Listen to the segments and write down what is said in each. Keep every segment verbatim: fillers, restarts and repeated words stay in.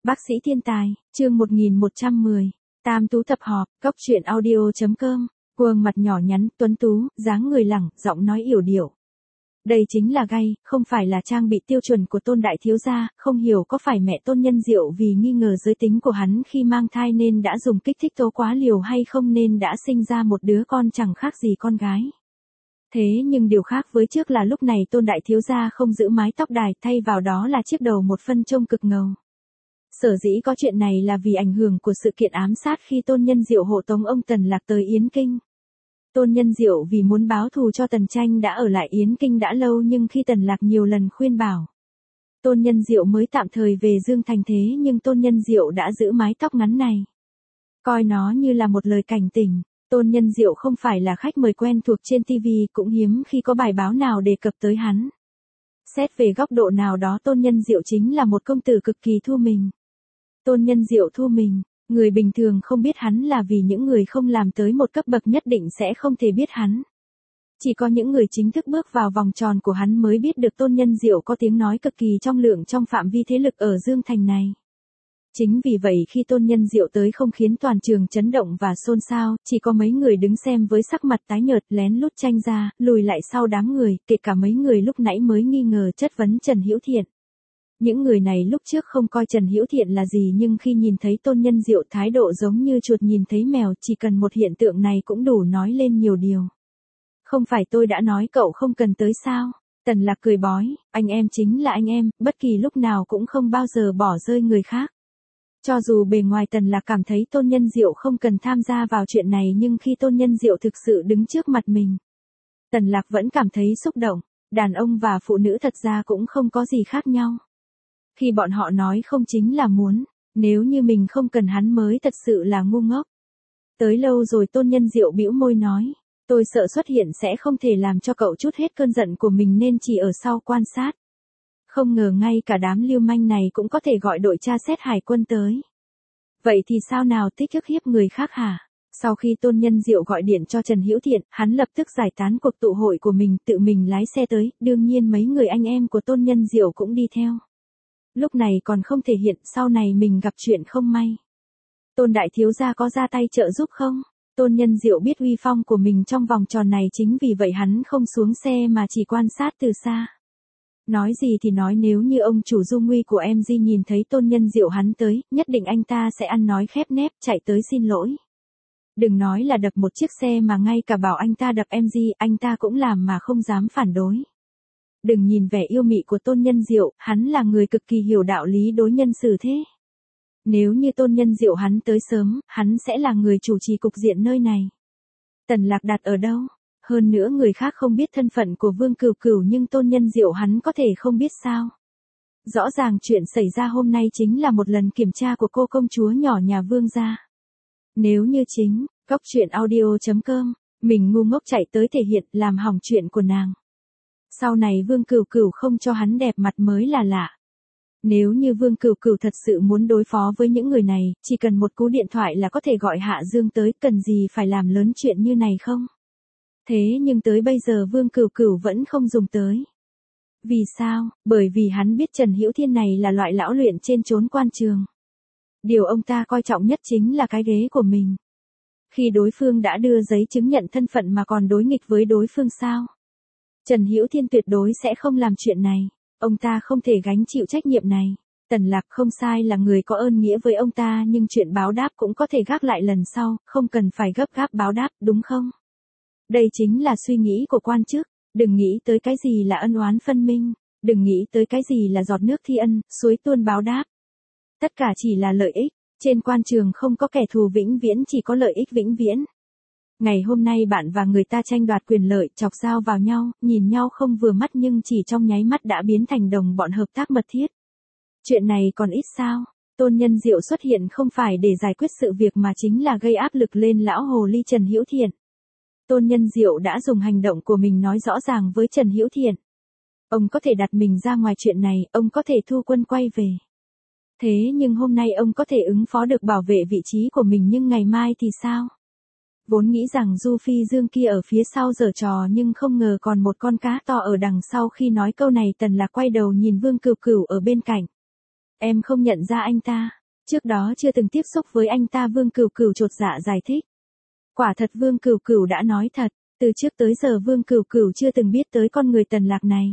Bác sĩ thiên tài, chương một nghìn một trăm mười. Tam tú tập họp, góc truyện audio.com. Khuôn mặt nhỏ nhắn, tuấn tú, dáng người lẳng, giọng nói yểu điệu. Đây chính là gay, không phải là trang bị tiêu chuẩn của Tôn đại thiếu gia, không hiểu có phải mẹ Tôn Nhân Diệu vì nghi ngờ giới tính của hắn khi mang thai nên đã dùng kích thích tố quá liều hay không nên đã sinh ra một đứa con chẳng khác gì con gái. Thế nhưng điều khác với trước là lúc này Tôn đại thiếu gia không giữ mái tóc đài, thay vào đó là chiếc đầu một phân trông cực ngầu. Sở dĩ có chuyện này là vì ảnh hưởng của sự kiện ám sát khi Tôn Nhân Diệu hộ tống ông Tần Lạc tới Yến Kinh. Tôn Nhân Diệu vì muốn báo thù cho Tần Tranh đã ở lại Yến Kinh đã lâu, nhưng khi Tần Lạc nhiều lần khuyên bảo, Tôn Nhân Diệu mới tạm thời về Dương Thành, thế nhưng Tôn Nhân Diệu đã giữ mái tóc ngắn này, coi nó như là một lời cảnh tỉnh. Tôn Nhân Diệu không phải là khách mời quen thuộc trên ti vi, cũng hiếm khi có bài báo nào đề cập tới hắn. Xét về góc độ nào đó Tôn Nhân Diệu chính là một công tử cực kỳ thu mình. Tôn Nhân Diệu thu mình, người bình thường không biết hắn là vì những người không làm tới một cấp bậc nhất định sẽ không thể biết hắn. Chỉ có những người chính thức bước vào vòng tròn của hắn mới biết được Tôn Nhân Diệu có tiếng nói cực kỳ trong lượng trong phạm vi thế lực ở Dương Thành này. Chính vì vậy khi Tôn Nhân Diệu tới không khiến toàn trường chấn động và xôn xao, chỉ có mấy người đứng xem với sắc mặt tái nhợt lén lút tranh ra, lùi lại sau đám người, kể cả mấy người lúc nãy mới nghi ngờ chất vấn Trần Hữu Thiện. Những người này lúc trước không coi Trần Hữu Thiện là gì, nhưng khi nhìn thấy Tôn Nhân Diệu thái độ giống như chuột nhìn thấy mèo, chỉ cần một hiện tượng này cũng đủ nói lên nhiều điều. Không phải tôi đã nói cậu không cần tới sao? Tần Lạc cười bói, anh em chính là anh em, bất kỳ lúc nào cũng không bao giờ bỏ rơi người khác. Cho dù bề ngoài Tần Lạc cảm thấy Tôn Nhân Diệu không cần tham gia vào chuyện này, nhưng khi Tôn Nhân Diệu thực sự đứng trước mặt mình, Tần Lạc vẫn cảm thấy xúc động. Đàn ông và phụ nữ thật ra cũng không có gì khác nhau. Khi bọn họ nói không chính là muốn, nếu như mình không cần hắn mới thật sự là ngu ngốc. Tới lâu rồi Tôn Nhân Diệu bĩu môi nói, tôi sợ xuất hiện sẽ không thể làm cho cậu chút hết cơn giận của mình nên chỉ ở sau quan sát. Không ngờ ngay cả đám lưu manh này cũng có thể gọi đội tra xét hải quân tới. Vậy thì sao nào tích ức hiếp người khác hả? Sau khi Tôn Nhân Diệu gọi điện cho Trần Hữu Thiện, hắn lập tức giải tán cuộc tụ hội của mình, tự mình lái xe tới, đương nhiên mấy người anh em của Tôn Nhân Diệu cũng đi theo. Lúc này còn không thể hiện sau này mình gặp chuyện không may. Tôn đại thiếu gia có ra tay trợ giúp không? Tôn Nhân Diệu biết uy phong của mình trong vòng tròn này, chính vì vậy hắn không xuống xe mà chỉ quan sát từ xa. Nói gì thì nói, nếu như ông chủ Du Nguy của em Di nhìn thấy Tôn Nhân Diệu hắn tới, nhất định anh ta sẽ ăn nói khép nép chạy tới xin lỗi. Đừng nói là đập một chiếc xe mà ngay cả bảo anh ta đập em Di, anh ta cũng làm mà không dám phản đối. Đừng nhìn vẻ yêu mị của Tôn Nhân Diệu, hắn là người cực kỳ hiểu đạo lý đối nhân xử thế. Nếu như Tôn Nhân Diệu hắn tới sớm, hắn sẽ là người chủ trì cục diện nơi này. Tần Lạc đặt ở đâu? Hơn nữa người khác không biết thân phận của Vương Cửu Cửu, nhưng Tôn Nhân Diệu hắn có thể không biết sao? Rõ ràng chuyện xảy ra hôm nay chính là một lần kiểm tra của cô công chúa nhỏ nhà Vương gia. Nếu như chính, góc truyện audio.com, mình ngu ngốc chạy tới thể hiện làm hỏng chuyện của nàng. Sau này Vương Cửu Cửu không cho hắn đẹp mặt mới là lạ. Nếu như Vương Cửu Cửu thật sự muốn đối phó với những người này, chỉ cần một cú điện thoại là có thể gọi Hạ Dương tới, cần gì phải làm lớn chuyện như này không? Thế nhưng tới bây giờ Vương Cửu Cửu vẫn không dùng tới. Vì sao? Bởi vì hắn biết Trần Hữu Thiên này là loại lão luyện trên chốn quan trường. Điều ông ta coi trọng nhất chính là cái ghế của mình. Khi đối phương đã đưa giấy chứng nhận thân phận mà còn đối nghịch với đối phương sao? Trần Hữu Thiên tuyệt đối sẽ không làm chuyện này. Ông ta không thể gánh chịu trách nhiệm này. Tần Lạc không sai là người có ơn nghĩa với ông ta, nhưng chuyện báo đáp cũng có thể gác lại lần sau, không cần phải gấp gáp báo đáp, đúng không? Đây chính là suy nghĩ của quan chức. Đừng nghĩ tới cái gì là ân oán phân minh. Đừng nghĩ tới cái gì là giọt nước thi ân, suối tuôn báo đáp. Tất cả chỉ là lợi ích. Trên quan trường không có kẻ thù vĩnh viễn, chỉ có lợi ích vĩnh viễn. Ngày hôm nay bạn và người ta tranh đoạt quyền lợi, chọc dao vào nhau, nhìn nhau không vừa mắt nhưng chỉ trong nháy mắt đã biến thành đồng bọn hợp tác mật thiết. Chuyện này còn ít sao? Tôn Nhân Diệu xuất hiện không phải để giải quyết sự việc mà chính là gây áp lực lên lão hồ ly Trần Hữu Thiện. Tôn Nhân Diệu đã dùng hành động của mình nói rõ ràng với Trần Hữu Thiện. Ông có thể đặt mình ra ngoài chuyện này, ông có thể thu quân quay về. Thế nhưng hôm nay ông có thể ứng phó được bảo vệ vị trí của mình, nhưng ngày mai thì sao? Vốn nghĩ rằng Du Phi Dương kia ở phía sau giở trò, nhưng không ngờ còn một con cá to ở đằng sau. Khi nói câu này Tần Lạc quay đầu nhìn Vương Cửu Cửu ở bên cạnh. Em không nhận ra anh ta. Trước đó chưa từng tiếp xúc với anh ta. Vương Cửu Cửu chột dạ giải thích. Quả thật Vương Cửu Cửu đã nói thật, từ trước tới giờ Vương Cửu Cửu chưa từng biết tới con người Tần Lạc này.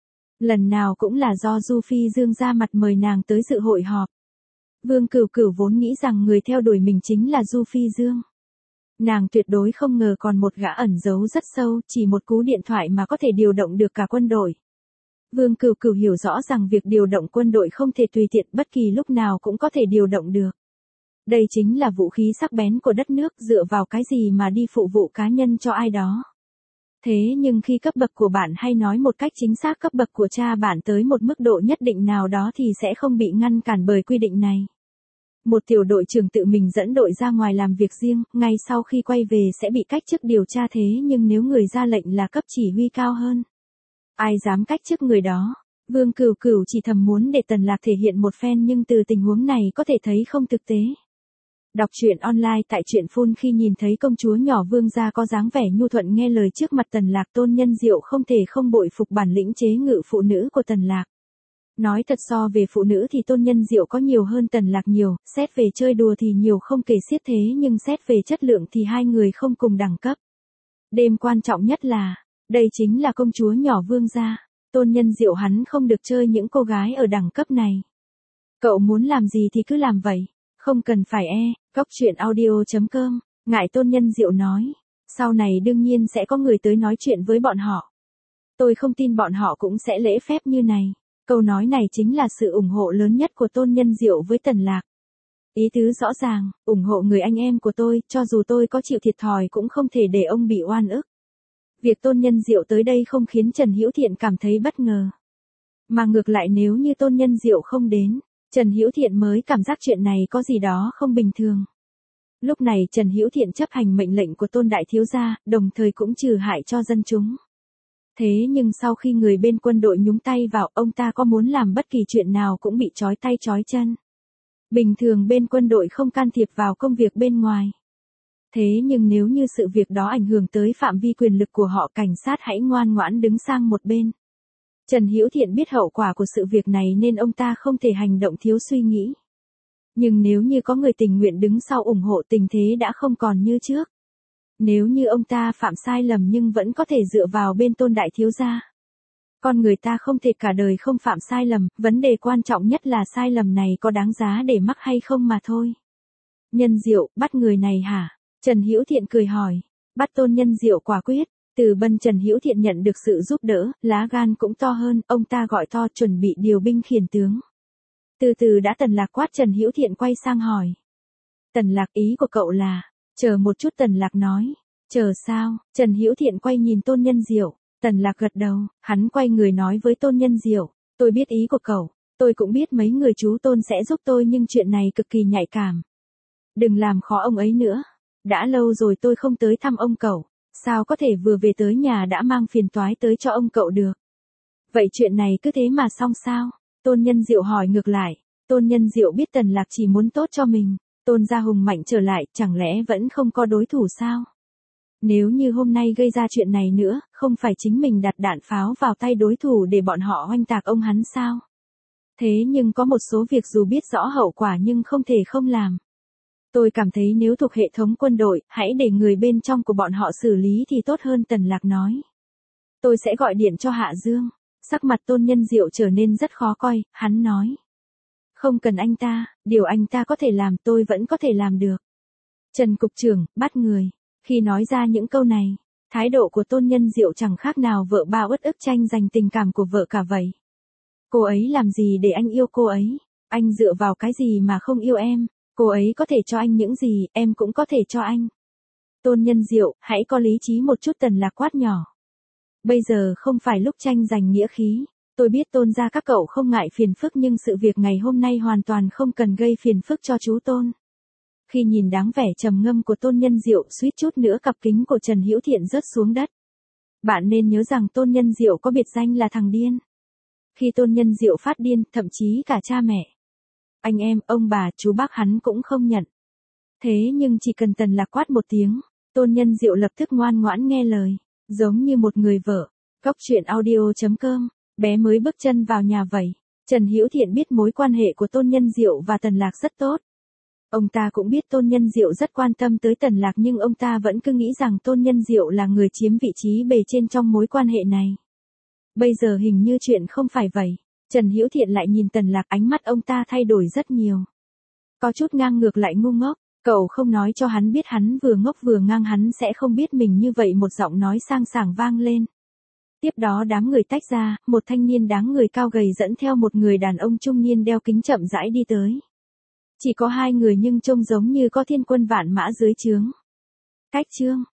Lần nào cũng là do Du Phi Dương ra mặt mời nàng tới dự hội họp. Vương Cửu Cửu vốn nghĩ rằng người theo đuổi mình chính là Du Phi Dương. Nàng tuyệt đối không ngờ còn một gã ẩn giấu rất sâu, chỉ một cú điện thoại mà có thể điều động được cả quân đội. Vương Cửu Cửu hiểu rõ rằng việc điều động quân đội không thể tùy tiện, bất kỳ lúc nào cũng có thể điều động được. Đây chính là vũ khí sắc bén của đất nước, dựa vào cái gì mà đi phụ vụ cá nhân cho ai đó. Thế nhưng khi cấp bậc của bạn, hay nói một cách chính xác cấp bậc của cha bạn tới một mức độ nhất định nào đó thì sẽ không bị ngăn cản bởi quy định này. Một tiểu đội trưởng tự mình dẫn đội ra ngoài làm việc riêng, ngay sau khi quay về sẽ bị cách chức điều tra, thế nhưng nếu người ra lệnh là cấp chỉ huy cao hơn, ai dám cách chức người đó. Vương Cửu Cửu chỉ thầm muốn để Tần Lạc thể hiện một phen, nhưng từ tình huống này có thể thấy không thực tế. Đọc truyện online tại truyện phun. Khi nhìn thấy công chúa nhỏ Vương gia có dáng vẻ nhu thuận nghe lời trước mặt Tần Lạc, Tôn Nhân Diệu không thể không bội phục bản lĩnh chế ngự phụ nữ của Tần Lạc. Nói thật, so về phụ nữ thì Tôn Nhân Diệu có nhiều hơn Tần Lạc nhiều, xét về chơi đùa thì nhiều không kể xiết, thế nhưng xét về chất lượng thì hai người không cùng đẳng cấp. Đêm quan trọng nhất là, đây chính là công chúa nhỏ Vương gia. Tôn Nhân Diệu hắn không được chơi những cô gái ở đẳng cấp này. Cậu muốn làm gì thì cứ làm vậy, không cần phải e. Góc truyện audio chấm com. Ngại Tôn Nhân Diệu nói, sau này đương nhiên sẽ có người tới nói chuyện với bọn họ. Tôi không tin bọn họ cũng sẽ lễ phép như này. Câu nói này chính là sự ủng hộ lớn nhất của Tôn Nhân Diệu với Tần Lạc. Ý tứ rõ ràng, ủng hộ người anh em của tôi, cho dù tôi có chịu thiệt thòi cũng không thể để ông bị oan ức. Việc Tôn Nhân Diệu tới đây không khiến Trần Hữu Thiện cảm thấy bất ngờ. Mà ngược lại, nếu như Tôn Nhân Diệu không đến, Trần Hữu Thiện mới cảm giác chuyện này có gì đó không bình thường. Lúc này Trần Hữu Thiện chấp hành mệnh lệnh của Tôn đại thiếu gia, đồng thời cũng trừ hại cho dân chúng. Thế nhưng sau khi người bên quân đội nhúng tay vào, ông ta có muốn làm bất kỳ chuyện nào cũng bị trói tay trói chân. Bình thường bên quân đội không can thiệp vào công việc bên ngoài. Thế nhưng nếu như sự việc đó ảnh hưởng tới phạm vi quyền lực của họ, cảnh sát hãy ngoan ngoãn đứng sang một bên. Trần Hữu Thiện biết hậu quả của sự việc này nên ông ta không thể hành động thiếu suy nghĩ. Nhưng nếu như có người tình nguyện đứng sau ủng hộ, tình thế đã không còn như trước. Nếu như ông ta phạm sai lầm nhưng vẫn có thể dựa vào bên Tôn đại thiếu gia. Con người ta không thể cả đời không phạm sai lầm, vấn đề quan trọng nhất là sai lầm này có đáng giá để mắc hay không mà thôi. Nhân Diệu, bắt người này hả? Trần Hữu Thiện cười hỏi. Bắt Tôn Nhân Diệu quả quyết. Từ Bân Trần Hữu Thiện nhận được sự giúp đỡ, lá gan cũng to hơn, ông ta gọi to chuẩn bị điều binh khiển tướng. Từ từ đã. Tần Lạc quát. Trần Hữu Thiện quay sang hỏi. Tần Lạc, ý của cậu là, chờ một chút. Tần Lạc nói. Chờ sao? Trần Hữu Thiện quay nhìn Tôn Nhân Diệu. Tần Lạc gật đầu, hắn quay người nói với Tôn Nhân Diệu. Tôi biết ý của cậu, tôi cũng biết mấy người chú Tôn sẽ giúp tôi, nhưng chuyện này cực kỳ nhạy cảm. Đừng làm khó ông ấy nữa. Đã lâu rồi tôi không tới thăm ông cậu. Sao có thể vừa về tới nhà đã mang phiền toái tới cho ông cậu được? Vậy chuyện này cứ thế mà xong sao? Tôn Nhân Diệu hỏi ngược lại. Tôn Nhân Diệu biết Tần Lạc chỉ muốn tốt cho mình. Tôn gia hùng mạnh trở lại, chẳng lẽ vẫn không có đối thủ sao? Nếu như hôm nay gây ra chuyện này nữa, không phải chính mình đặt đạn pháo vào tay đối thủ để bọn họ oanh tạc ông hắn sao? Thế nhưng có một số việc dù biết rõ hậu quả nhưng không thể không làm. Tôi cảm thấy nếu thuộc hệ thống quân đội, hãy để người bên trong của bọn họ xử lý thì tốt hơn. Tần Lạc nói. Tôi sẽ gọi điện cho Hạ Dương. Sắc mặt Tôn Nhân Diệu trở nên rất khó coi, hắn nói. Không cần anh ta, điều anh ta có thể làm tôi vẫn có thể làm được. Trần Cục trưởng, bắt người. Khi nói ra những câu này, thái độ của Tôn Nhân Diệu chẳng khác nào vợ ba uất ức tranh giành tình cảm của vợ cả vậy. Cô ấy làm gì để anh yêu cô ấy? Anh dựa vào cái gì mà không yêu em? Cô ấy có thể cho anh những gì, em cũng có thể cho anh. Tôn Nhân Diệu, hãy có lý trí một chút. Tần Lạc quát nhỏ. Bây giờ không phải lúc tranh giành nghĩa khí. Tôi biết Tôn gia các cậu không ngại phiền phức, nhưng sự việc ngày hôm nay hoàn toàn không cần gây phiền phức cho chú Tôn. Khi nhìn dáng vẻ trầm ngâm của Tôn Nhân Diệu, suýt chút nữa cặp kính của Trần Hữu Thiện rớt xuống đất. Bạn nên nhớ rằng Tôn Nhân Diệu có biệt danh là thằng điên. Khi Tôn Nhân Diệu phát điên, thậm chí cả cha mẹ, anh em, ông bà, chú bác hắn cũng không nhận. Thế nhưng chỉ cần Tần Lạc quát một tiếng, Tôn Nhân Diệu lập tức ngoan ngoãn nghe lời, giống như một người vợ. Góc truyện audio chấm com. Bé mới bước chân vào nhà vậy, Trần Hữu Thiện biết mối quan hệ của Tôn Nhân Diệu và Tần Lạc rất tốt. Ông ta cũng biết Tôn Nhân Diệu rất quan tâm tới Tần Lạc nhưng ông ta vẫn cứ nghĩ rằng Tôn Nhân Diệu là người chiếm vị trí bề trên trong mối quan hệ này. Bây giờ hình như chuyện không phải vậy. Trần Hữu Thiện lại nhìn Tần Lạc, ánh mắt ông ta thay đổi rất nhiều. Có chút ngang ngược lại ngu ngốc, cậu không nói cho hắn biết hắn vừa ngốc vừa ngang hắn sẽ không biết mình như vậy. Một giọng nói sang sảng vang lên. Tiếp đó đám người tách ra, một thanh niên dáng người cao gầy dẫn theo một người đàn ông trung niên đeo kính chậm rãi đi tới. Chỉ có hai người nhưng trông giống như có thiên quân vạn mã dưới trướng. Cách chương